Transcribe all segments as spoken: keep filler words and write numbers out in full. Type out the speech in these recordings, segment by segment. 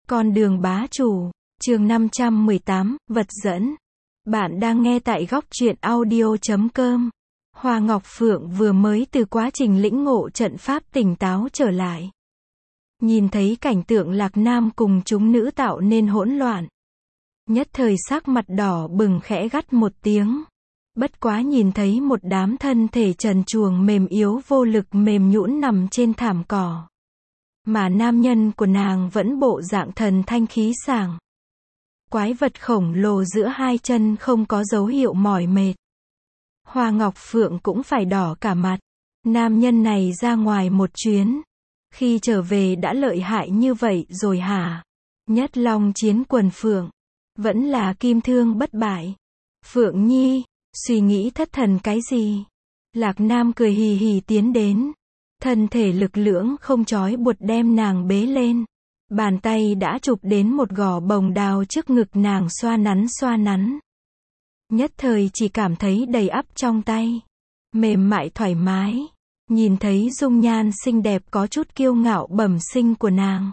Con đường bá chủ, chương năm trăm mười tám, vật dẫn. Bạn đang nghe tại góc truyện audio chấm com. Hoa Ngọc Phượng vừa mới từ quá trình lĩnh ngộ trận pháp tỉnh táo trở lại. Nhìn thấy cảnh tượng Lạc Nam cùng chúng nữ tạo nên hỗn loạn. Nhất thời sắc mặt đỏ bừng khẽ gắt một tiếng. Bất quá nhìn thấy một đám thân thể trần truồng mềm yếu vô lực mềm nhũn nằm trên thảm cỏ. Mà nam nhân của nàng vẫn bộ dạng thần thanh khí sảng. Quái vật khổng lồ giữa hai chân không có dấu hiệu mỏi mệt. Hoa Ngọc Phượng cũng phải đỏ cả mặt. Nam nhân này ra ngoài một chuyến. Khi trở về đã lợi hại như vậy rồi hả? Nhất long chiến quần phượng. Vẫn là kim thương bất bại. Phượng Nhi, suy nghĩ thất thần cái gì? Lạc Nam cười hì hì tiến đến. Thân thể lực lưỡng không trói buộc đem nàng bế lên. Bàn tay đã chụp đến một gò bồng đào trước ngực nàng xoa nắn xoa nắn. Nhất thời chỉ cảm thấy đầy ắp trong tay. Mềm mại thoải mái. Nhìn thấy dung nhan xinh đẹp có chút kiêu ngạo bẩm sinh của nàng.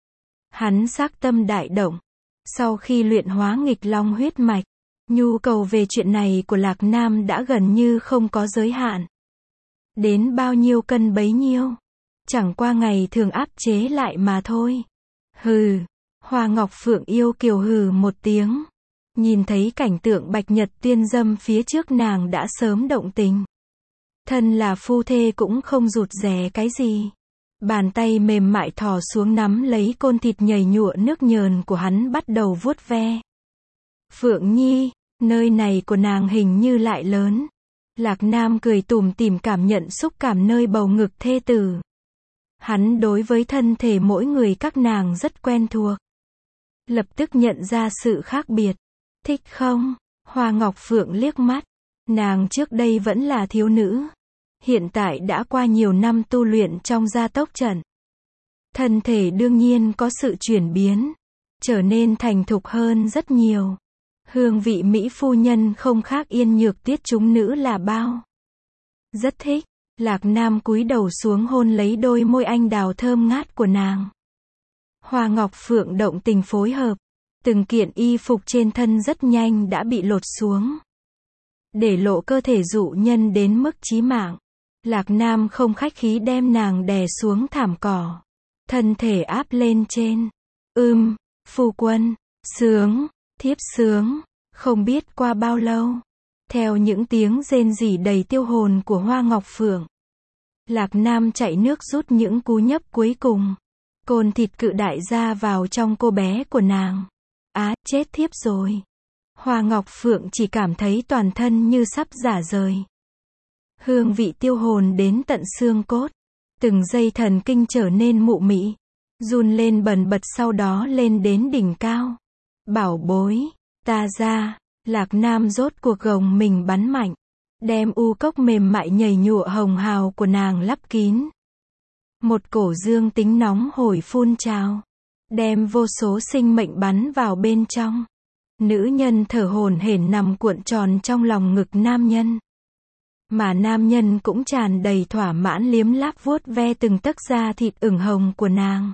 Hắn sắc tâm đại động. Sau khi luyện hóa nghịch long huyết mạch, nhu cầu về chuyện này của Lạc Nam đã gần như không có giới hạn. Đến bao nhiêu cân bấy nhiêu. Chẳng qua ngày thường áp chế lại mà thôi. Hừ. Hoa Ngọc Phượng yêu kiều hừ một tiếng. Nhìn thấy cảnh tượng bạch nhật tiên dâm phía trước nàng đã sớm động tình. Thân là phu thê cũng không rụt rè cái gì. Bàn tay mềm mại thò xuống nắm lấy côn thịt nhầy nhụa nước nhờn của hắn bắt đầu vuốt ve. Phượng Nhi, nơi này của nàng hình như lại lớn. Lạc Nam cười tủm tỉm cảm nhận xúc cảm nơi bầu ngực thê tử. Hắn đối với thân thể mỗi người các nàng rất quen thuộc. Lập tức nhận ra sự khác biệt. Thích không? Hoa Ngọc Phượng liếc mắt. Nàng trước đây vẫn là thiếu nữ. Hiện tại đã qua nhiều năm tu luyện trong gia tốc trận. Thân thể đương nhiên có sự chuyển biến. Trở nên thành thục hơn rất nhiều. Hương vị Mỹ phu nhân không khác Yên Nhược Tiết chúng nữ là bao. Rất thích. Lạc Nam cúi đầu xuống hôn lấy đôi môi anh đào thơm ngát của nàng. Hoa Ngọc Phượng động tình phối hợp. Từng kiện y phục trên thân rất nhanh đã bị lột xuống. Để lộ cơ thể dụ nhân đến mức chí mạng. Lạc Nam không khách khí đem nàng đè xuống thảm cỏ. Thân thể áp lên trên. Ưm, phu quân, sướng, thiếp sướng. Không biết qua bao lâu. Theo những tiếng rên rỉ đầy tiêu hồn của Hoa Ngọc Phượng. Lạc Nam chạy nước rút những cú nhấp cuối cùng. Côn thịt cự đại ra vào trong cô bé của nàng. Á, chết thiếp rồi. Hoa Ngọc Phượng chỉ cảm thấy toàn thân như sắp rã rời. Hương vị tiêu hồn đến tận xương cốt. Từng dây thần kinh trở nên mụ mị. Run lên bần bật sau đó lên đến đỉnh cao. Bảo bối, ta ra. Lạc Nam rốt cuộc gồng mình bắn mạnh. Đem u cốc mềm mại nhầy nhụa hồng hào của nàng lắp kín. Một cổ dương tính nóng hổi phun trào. Đem vô số sinh mệnh bắn vào bên trong. Nữ nhân thở hổn hển nằm cuộn tròn trong lòng ngực nam nhân. Mà nam nhân cũng tràn đầy thỏa mãn liếm láp vuốt ve từng tấc da thịt ửng hồng của nàng.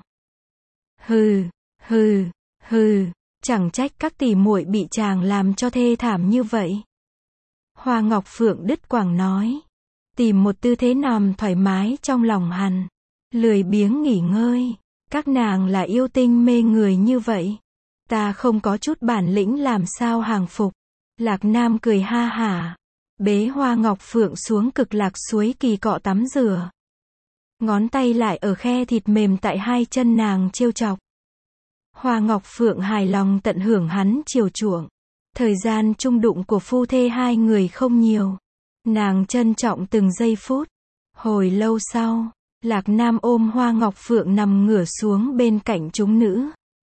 Hừ, hừ, hừ. Chẳng trách các tỷ muội bị chàng làm cho thê thảm như vậy. Hoa Ngọc Phượng đứt quãng nói. Tìm một tư thế nằm thoải mái trong lòng hắn. Lười biếng nghỉ ngơi. Các nàng là yêu tinh mê người như vậy. Ta không có chút bản lĩnh làm sao hàng phục. Lạc Nam cười ha hả. Bế Hoa Ngọc Phượng xuống cực lạc suối kỳ cọ tắm rửa. Ngón tay lại ở khe thịt mềm tại hai chân nàng trêu chọc. Hoa Ngọc Phượng hài lòng tận hưởng hắn chiều chuộng. Thời gian chung đụng của phu thê hai người không nhiều. Nàng trân trọng từng giây phút. Hồi lâu sau, Lạc Nam ôm Hoa Ngọc Phượng nằm ngửa xuống bên cạnh chúng nữ.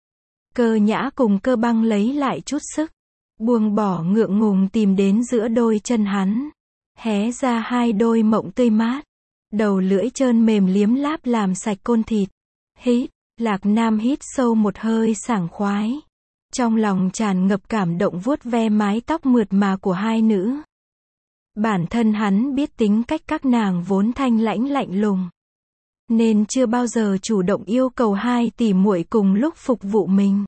Cơ nhã cùng Cơ băng lấy lại chút sức. Buông bỏ ngượng ngùng tìm đến giữa đôi chân hắn. Hé ra hai đôi mộng tươi mát. Đầu lưỡi trơn mềm liếm láp làm sạch côn thịt. Hít. Lạc Nam hít sâu một hơi sảng khoái. Trong lòng tràn ngập cảm động vuốt ve mái tóc mượt mà của hai nữ. Bản thân hắn biết tính cách các nàng vốn thanh lãnh lạnh lùng. nên chưa bao giờ chủ động yêu cầu hai tỷ muội cùng lúc phục vụ mình.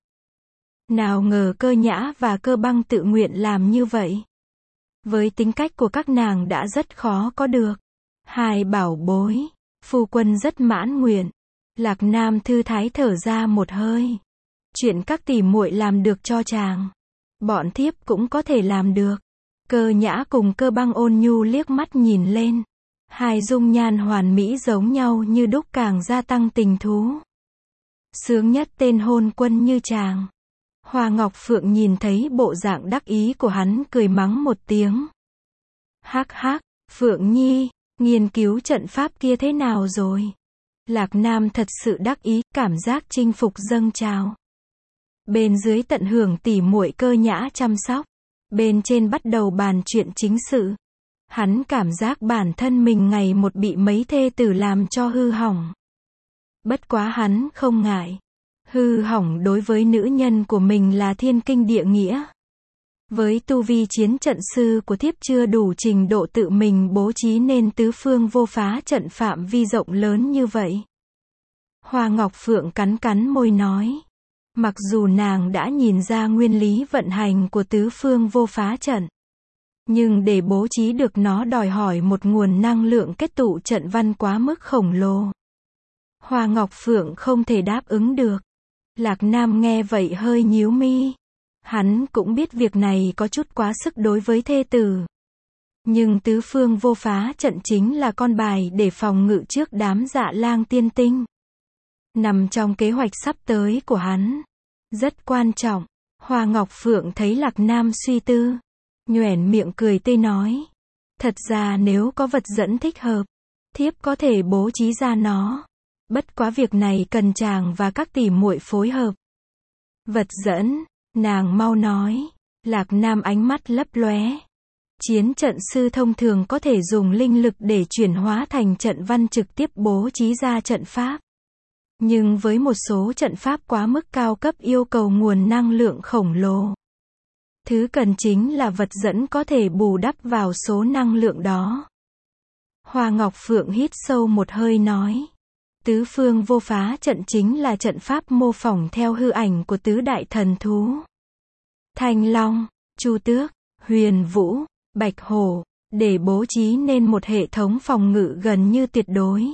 Nào ngờ Cơ Nhã và Cơ Băng tự nguyện làm như vậy. Với tính cách của các nàng đã rất khó có được hai bảo bối, phu quân rất mãn nguyện. Lạc Nam thư thái thở ra một hơi. Chuyện các tỷ muội làm được cho chàng, bọn thiếp cũng có thể làm được. Cơ Nhã cùng Cơ Băng ôn nhu liếc mắt nhìn lên. Hai dung nhan hoàn mỹ giống nhau như đúc càng gia tăng tình thú. Sướng nhất tên hôn quân như chàng. Hoa Ngọc Phượng nhìn thấy bộ dạng đắc ý của hắn cười mắng một tiếng. Hắc hắc, Phượng Nhi, nghiên cứu trận pháp kia thế nào rồi? Lạc Nam thật sự đắc ý, cảm giác chinh phục dâng trào. Bên dưới tận hưởng tỉ muội Cơ Nhã chăm sóc. Bên trên bắt đầu bàn chuyện chính sự. Hắn cảm giác bản thân mình ngày một bị mấy thê tử làm cho hư hỏng. Bất quá hắn không ngại. Hư hỏng đối với nữ nhân của mình là thiên kinh địa nghĩa. Với tu vi chiến trận sư của thiếp chưa đủ trình độ tự mình bố trí nên tứ phương vô phá trận phạm vi rộng lớn như vậy. Hoa Ngọc Phượng cắn cắn môi nói. Mặc dù nàng đã nhìn ra nguyên lý vận hành của tứ phương vô phá trận, nhưng để bố trí được nó đòi hỏi một nguồn năng lượng kết tụ trận văn quá mức khổng lồ. Hoa Ngọc Phượng không thể đáp ứng được. Lạc Nam nghe vậy hơi nhíu mi. Hắn cũng biết việc này có chút quá sức đối với thê tử. Nhưng tứ phương vô phá trận chính là con bài để phòng ngự trước đám Dạ Lang tiên tinh. Nằm trong kế hoạch sắp tới của hắn. Rất quan trọng. Hoa Ngọc Phượng thấy Lạc Nam suy tư. Nhoẻn miệng cười tươi nói. Thật ra nếu có vật dẫn thích hợp, thiếp có thể bố trí ra nó. Bất quá việc này cần chàng và các tỷ muội phối hợp. Vật dẫn, nàng mau nói. Lạc Nam ánh mắt lấp lóe. Chiến trận sư thông thường có thể dùng linh lực để chuyển hóa thành trận văn trực tiếp bố trí ra trận pháp. Nhưng với một số trận pháp quá mức cao cấp yêu cầu nguồn năng lượng khổng lồ. Thứ cần chính là vật dẫn có thể bù đắp vào số năng lượng đó. Hoa Ngọc Phượng hít sâu một hơi nói. Tứ phương vô phá trận chính là trận pháp mô phỏng theo hư ảnh của tứ đại thần thú. Thanh Long, Chu Tước, Huyền Vũ, Bạch Hổ, để bố trí nên một hệ thống phòng ngự gần như tuyệt đối.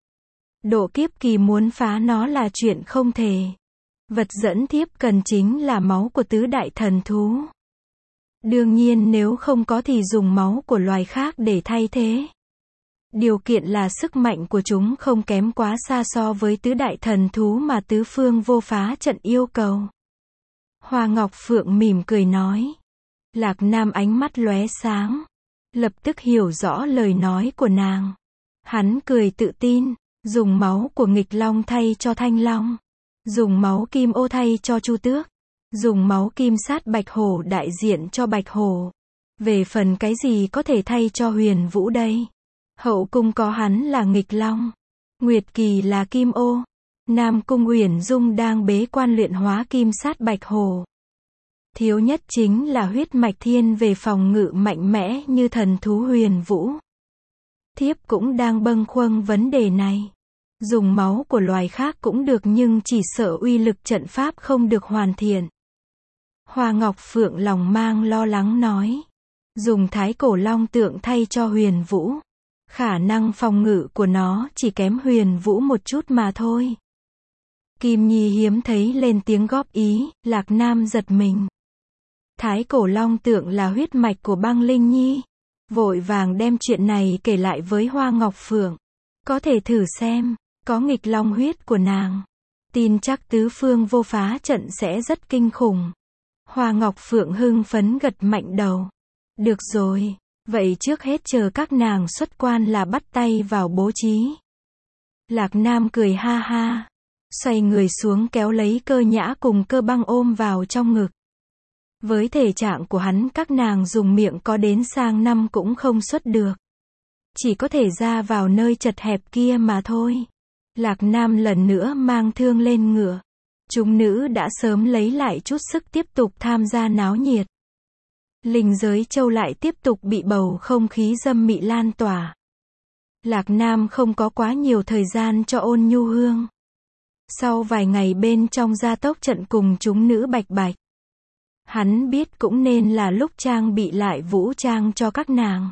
Độ kiếp kỳ muốn phá nó là chuyện không thể. Vật dẫn thiếp cần chính là máu của tứ đại thần thú. Đương nhiên nếu không có thì dùng máu của loài khác để thay thế. Điều kiện là sức mạnh của chúng không kém quá xa so với tứ đại thần thú mà tứ phương vô phá trận yêu cầu. Hoa Ngọc Phượng mỉm cười nói. Lạc Nam ánh mắt lóe sáng. Lập tức hiểu rõ lời nói của nàng. Hắn cười tự tin. Dùng máu của nghịch long thay cho thanh long. Dùng máu kim ô thay cho chu tước. Dùng máu kim sát bạch hổ đại diện cho bạch hổ. Về phần cái gì có thể thay cho huyền vũ đây? Hậu cung có hắn là nghịch long. Nguyệt kỳ là kim ô. Nam cung Uyển Dung đang bế quan luyện hóa kim sát bạch hổ. Thiếu nhất chính là huyết mạch thiên về phòng ngự mạnh mẽ như thần thú huyền vũ. Thiếp cũng đang bâng khuâng vấn đề này. Dùng máu của loài khác cũng được nhưng chỉ sợ uy lực trận pháp không được hoàn thiện. Hoa Ngọc Phượng lòng mang lo lắng nói. Dùng thái cổ long tượng thay cho huyền vũ. Khả năng phòng ngự của nó chỉ kém huyền vũ một chút mà thôi. Kim Nhi hiếm thấy lên tiếng góp ý, Lạc Nam giật mình. Thái cổ long tượng là huyết mạch của Băng Linh Nhi. Vội vàng đem chuyện này kể lại với Hoa Ngọc Phượng. Có thể thử xem, có nghịch long huyết của nàng. Tin chắc tứ phương vô phá trận sẽ rất kinh khủng. Hoa Ngọc Phượng hưng phấn gật mạnh đầu. Được rồi, vậy trước hết chờ các nàng xuất quan là bắt tay vào bố trí. Lạc Nam cười ha ha. Xoay người xuống kéo lấy Cơ Nhã cùng Cơ Băng ôm vào trong ngực. Với thể trạng của hắn các nàng dùng miệng có đến sang năm cũng không xuất được. Chỉ có thể ra vào nơi chật hẹp kia mà thôi. Lạc Nam lần nữa mang thương lên ngựa. Chúng nữ đã sớm lấy lại chút sức tiếp tục tham gia náo nhiệt. Linh giới châu lại tiếp tục bị bầu không khí dâm mị lan tỏa. Lạc Nam không có quá nhiều thời gian cho Ôn Nhu Hương. Sau vài ngày bên trong gia tốc trận cùng chúng nữ bạch bạch, hắn biết cũng nên là lúc trang bị lại vũ trang cho các nàng.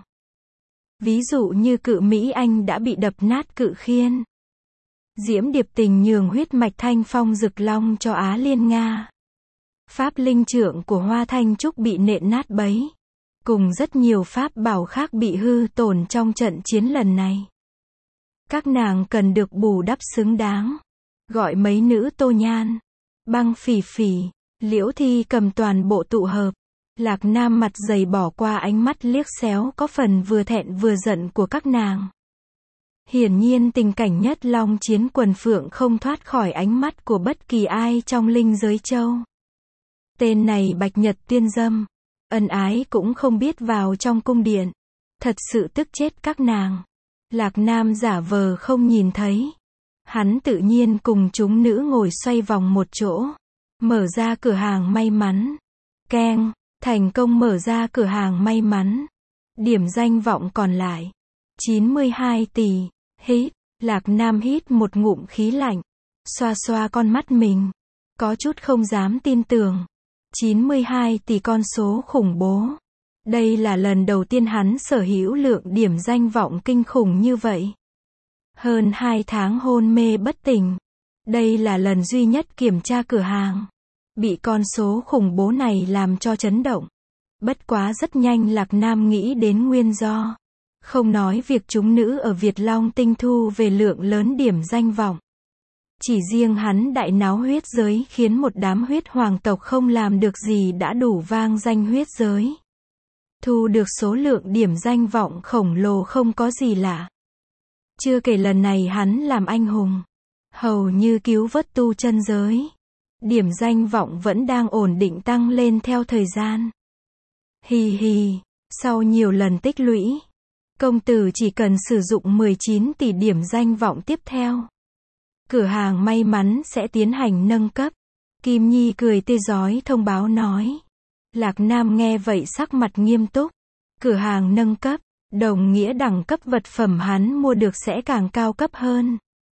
Ví dụ như Cự Mỹ Anh đã bị đập nát cự khiên. Diễm Điệp Tình nhường huyết mạch Thanh Phong Dực Long cho Á Liên Nga. Pháp linh trượng của Hoa Thanh Trúc bị nện nát bấy. Cùng rất nhiều pháp bảo khác bị hư tổn trong trận chiến lần này. Các nàng cần được bù đắp xứng đáng. Gọi mấy nữ Tô Nhan, Băng Phỉ Phỉ, Liễu Thi cầm toàn bộ tụ hợp. Lạc Nam mặt dày bỏ qua ánh mắt liếc xéo có phần vừa thẹn vừa giận của các nàng. Hiển nhiên tình cảnh nhất long chiến quần phượng không thoát khỏi ánh mắt của bất kỳ ai trong linh giới châu. Tên này Bạch Nhật Tiên Dâm, ân ái cũng không biết vào trong cung điện. Thật sự tức chết các nàng. Lạc Nam giả vờ không nhìn thấy. Hắn tự nhiên cùng chúng nữ ngồi xoay vòng một chỗ. Mở ra cửa hàng may mắn. Keng, thành công mở ra cửa hàng may mắn. Điểm danh vọng còn lại chín mươi hai tỷ. Hít, Lạc Nam hít một ngụm khí lạnh. Xoa xoa con mắt mình. Có chút không dám tin tưởng. chín mươi hai tỷ con số khủng bố. Đây là lần đầu tiên hắn sở hữu lượng điểm danh vọng kinh khủng như vậy. Hơn hai tháng hôn mê bất tỉnh. Đây là lần duy nhất kiểm tra cửa hàng. Bị con số khủng bố này làm cho chấn động. Bất quá rất nhanh Lạc Nam nghĩ đến nguyên do. Không nói việc chúng nữ ở Việt Long tinh thu về lượng lớn điểm danh vọng. Chỉ riêng hắn đại náo huyết giới khiến một đám huyết hoàng tộc không làm được gì đã đủ vang danh huyết giới. Thu được số lượng điểm danh vọng khổng lồ không có gì lạ. Chưa kể lần này hắn làm anh hùng. Hầu như cứu vớt tu chân giới. Điểm danh vọng vẫn đang ổn định tăng lên theo thời gian. Hì hì, sau nhiều lần tích lũy, công tử chỉ cần sử dụng mười chín tỷ điểm danh vọng tiếp theo. Cửa hàng may mắn sẽ tiến hành nâng cấp. Kim Nhi cười tươi rói thông báo nói. Lạc Nam nghe vậy sắc mặt nghiêm túc. Cửa hàng nâng cấp, đồng nghĩa đẳng cấp vật phẩm hắn mua được sẽ càng cao cấp hơn.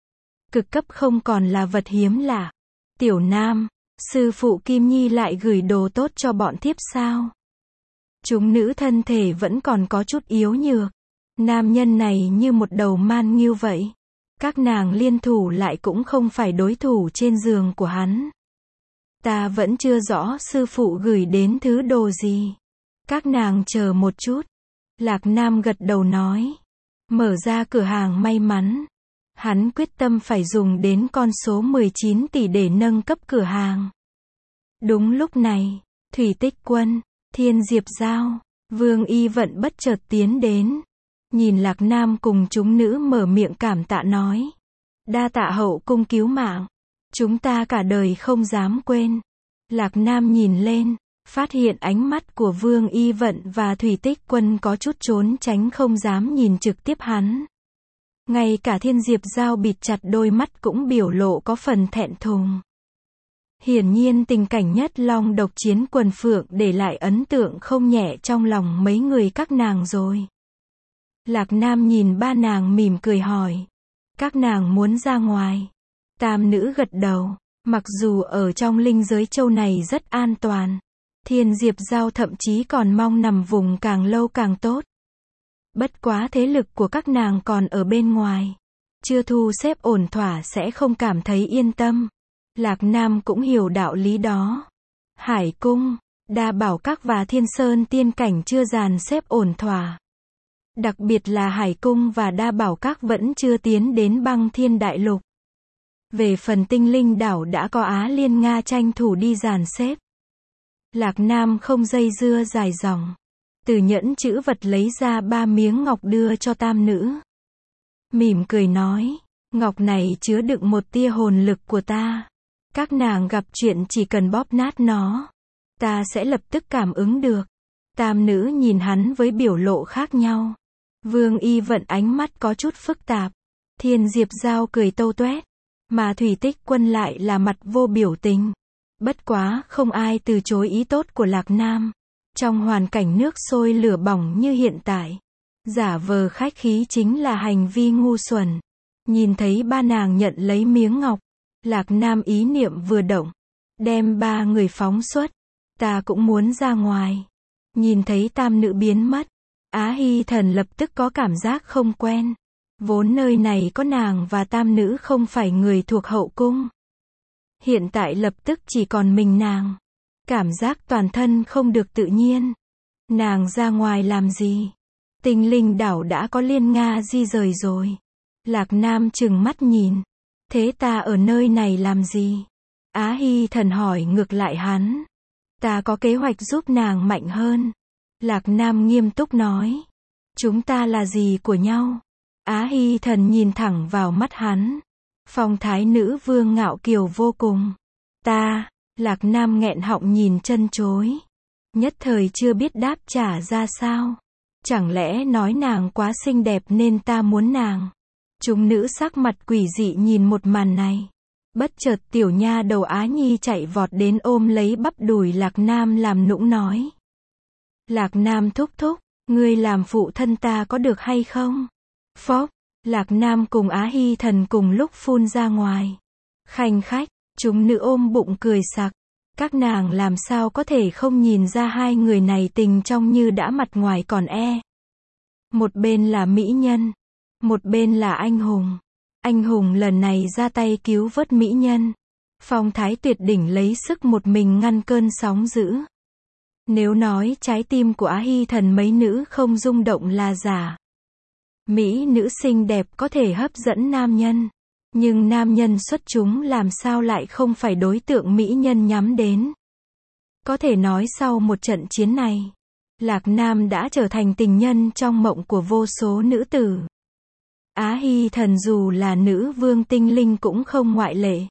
Cực cấp không còn là vật hiếm lạ. Tiểu Nam, sư phụ Kim Nhi lại gửi đồ tốt cho bọn thiếp sao? Chúng nữ thân thể vẫn còn có chút yếu nhược. Nam nhân này như một đầu man nghiêu vậy. Các nàng liên thủ lại cũng không phải đối thủ trên giường của hắn. Ta vẫn chưa rõ sư phụ gửi đến thứ đồ gì. Các nàng chờ một chút. Lạc Nam gật đầu nói. Mở ra cửa hàng may mắn. Hắn quyết tâm phải dùng đến con số mười chín tỷ để nâng cấp cửa hàng. Đúng lúc này, Thủy Tích Quân, Thiên Diệp Giao, Vương Y Vận bất chợt tiến đến. Nhìn Lạc Nam cùng chúng nữ mở miệng cảm tạ nói. Đa tạ hậu cung cứu mạng. Chúng ta cả đời không dám quên. Lạc Nam nhìn lên, phát hiện ánh mắt của Vương Y Vận và Thủy Tích Quân có chút trốn tránh không dám nhìn trực tiếp hắn. Ngay cả Thiên Diệp Giao bịt chặt đôi mắt cũng biểu lộ có phần thẹn thùng. Hiển nhiên tình cảnh nhất long độc chiến quần phượng để lại ấn tượng không nhẹ trong lòng mấy người các nàng rồi. Lạc Nam nhìn ba nàng mỉm cười hỏi. Các nàng muốn ra ngoài. Tam nữ gật đầu. Mặc dù ở trong linh giới châu này rất an toàn. Thiên Diệp Giao thậm chí còn mong nằm vùng càng lâu càng tốt. Bất quá thế lực của các nàng còn ở bên ngoài. Chưa thu xếp ổn thỏa sẽ không cảm thấy yên tâm. Lạc Nam cũng hiểu đạo lý đó. Hải Cung, Đa Bảo Các và Thiên Sơn Tiên Cảnh chưa dàn xếp ổn thỏa. Đặc biệt là Hải Cung và Đa Bảo Các vẫn chưa tiến đến Băng Thiên Đại Lục. Về phần Tinh Linh Đảo đã có Á Liên Nga tranh thủ đi dàn xếp. Lạc Nam không dây dưa dài dòng. Từ nhẫn chữ vật lấy ra ba miếng ngọc đưa cho tam nữ. Mỉm cười nói, ngọc này chứa đựng một tia hồn lực của ta. Các nàng gặp chuyện chỉ cần bóp nát nó. Ta sẽ lập tức cảm ứng được. Tam nữ nhìn hắn với biểu lộ khác nhau. Vương Y Vận ánh mắt có chút phức tạp. Thiên Diệp Giao cười tâu tuét. Mà Thủy Tích Quân lại là mặt vô biểu tình. Bất quá không ai từ chối ý tốt của Lạc Nam. Trong hoàn cảnh nước sôi lửa bỏng như hiện tại, Giả vờ khách khí chính là hành vi ngu xuẩn. Nhìn thấy ba nàng nhận lấy miếng ngọc, Lạc Nam ý niệm vừa động, đem ba người phóng xuất. Ta cũng muốn ra ngoài. Nhìn thấy tam nữ biến mất, Á Hy Thần lập tức có cảm giác không quen. Vốn nơi này có nàng và tam nữ không phải người thuộc hậu cung. Hiện tại lập tức chỉ còn mình nàng. Cảm giác toàn thân không được tự nhiên. Nàng ra ngoài làm gì? Tinh linh đảo đã có Liên Nga di rời rồi. Lạc Nam trừng mắt nhìn. Thế ta ở nơi này làm gì? Á Hy Thần hỏi ngược lại hắn. Ta có kế hoạch giúp nàng mạnh hơn. Lạc Nam nghiêm túc nói. Chúng ta là gì của nhau? Á Hy Thần nhìn thẳng vào mắt hắn. Phong thái nữ vương ngạo kiều vô cùng. Ta, Lạc Nam nghẹn họng nhìn chân chối. Nhất thời chưa biết đáp trả ra sao. Chẳng lẽ nói nàng quá xinh đẹp nên ta muốn nàng? Chúng nữ sắc mặt quỷ dị nhìn một màn này. Bất chợt tiểu nha đầu Á Nhi chạy vọt đến ôm lấy bắp đùi Lạc Nam làm nũng nói. Lạc Nam thúc thúc, ngươi làm phụ thân ta có được hay không? Phốc, Lạc Nam cùng Á Hy Thần cùng lúc phun ra ngoài. Khanh khách, chúng nữ ôm bụng cười sặc. Các nàng làm sao có thể không nhìn ra hai người này tình trong như đã mặt ngoài còn e. Một bên là mỹ nhân, một bên là anh hùng. Anh hùng lần này ra tay cứu vớt mỹ nhân. Phong thái tuyệt đỉnh lấy sức một mình ngăn cơn sóng dữ. Nếu nói trái tim của Á Hy Thần mấy nữ không rung động là giả. Mỹ nữ xinh đẹp có thể hấp dẫn nam nhân. Nhưng nam nhân xuất chúng làm sao lại không phải đối tượng mỹ nhân nhắm đến. Có thể nói sau một trận chiến này, Lạc Nam đã trở thành tình nhân trong mộng của vô số nữ tử. Á Hy Thần dù là nữ vương tinh linh cũng không ngoại lệ.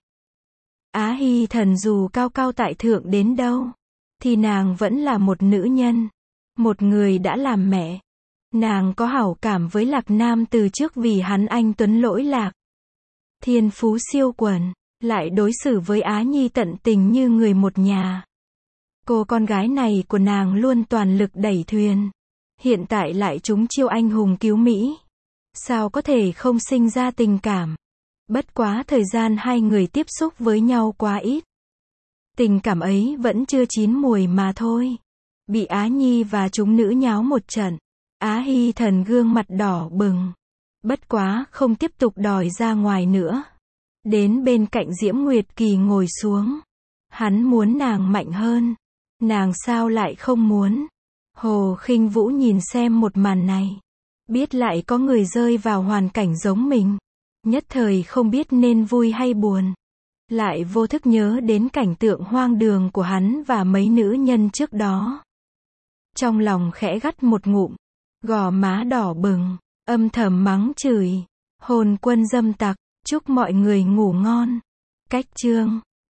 Á Hy Thần dù cao cao tại thượng đến đâu, thì nàng vẫn là một nữ nhân. Một người đã làm mẹ. Nàng có hảo cảm với Lạc Nam từ trước vì hắn anh tuấn lỗi lạc. Thiên phú siêu quần, lại đối xử với Á Nhi tận tình như người một nhà. Cô con gái này của nàng luôn toàn lực đẩy thuyền. Hiện tại lại trúng chiêu anh hùng cứu Mỹ. Sao có thể không sinh ra tình cảm? Bất quá thời gian hai người tiếp xúc với nhau quá ít. Tình cảm ấy vẫn chưa chín mùi mà thôi. Bị Á Nhi và chúng nữ nháo một trận. Á Hy Thần gương mặt đỏ bừng. Bất quá không tiếp tục đòi ra ngoài nữa. Đến bên cạnh Diễm Nguyệt Kỳ ngồi xuống. Hắn muốn nàng mạnh hơn. Nàng sao lại không muốn? Hồ Khinh Vũ nhìn xem một màn này. Biết lại có người rơi vào hoàn cảnh giống mình. Nhất thời không biết nên vui hay buồn. Lại vô thức nhớ đến cảnh tượng hoang đường của hắn và mấy nữ nhân trước đó. Trong lòng khẽ gắt một ngụm. Gò má đỏ bừng. Âm thầm mắng chửi. Hồn quân dâm tặc. Chúc mọi người ngủ ngon. Cách chương